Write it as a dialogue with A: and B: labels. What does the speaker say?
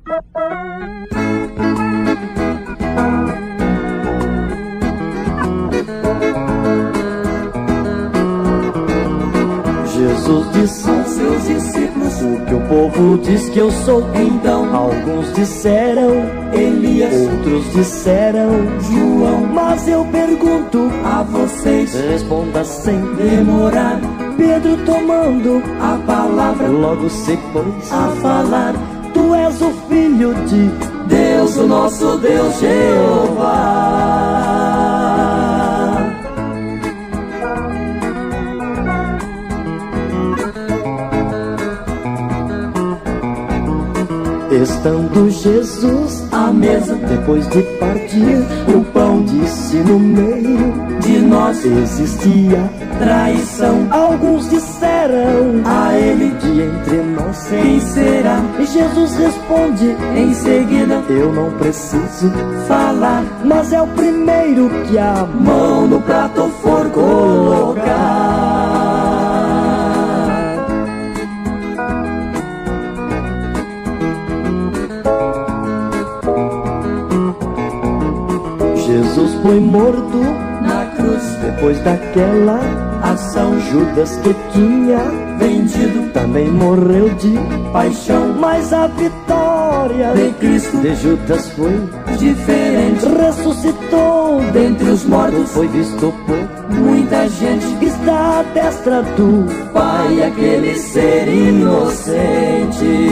A: Jesus disse aos seus discípulos: o que o povo diz que eu sou. Então alguns disseram Elias, outros disseram João. Mas eu pergunto a vocês, responda sem demorar. Pedro, tomando a palavra, logo se pôs a falar: tu és o Filho de Deus, o nosso Deus Jeová. Estando Jesus à mesa, depois de partir o pão, disse: no meio de nós existia traição. Alguns disseram a ele: de entre nós quem será? E Jesus responde em seguida: eu não preciso falar, mas é o primeiro que a mão no prato for colocar. Jesus foi morto na cruz. Depois daquela ação, Judas, que tinha vendido, também morreu de paixão. Mas a vitória de Cristo de Judas foi diferente. Ressuscitou dentre os mortos, foi visto por muita gente. Está à destra do Pai, aquele ser inocente.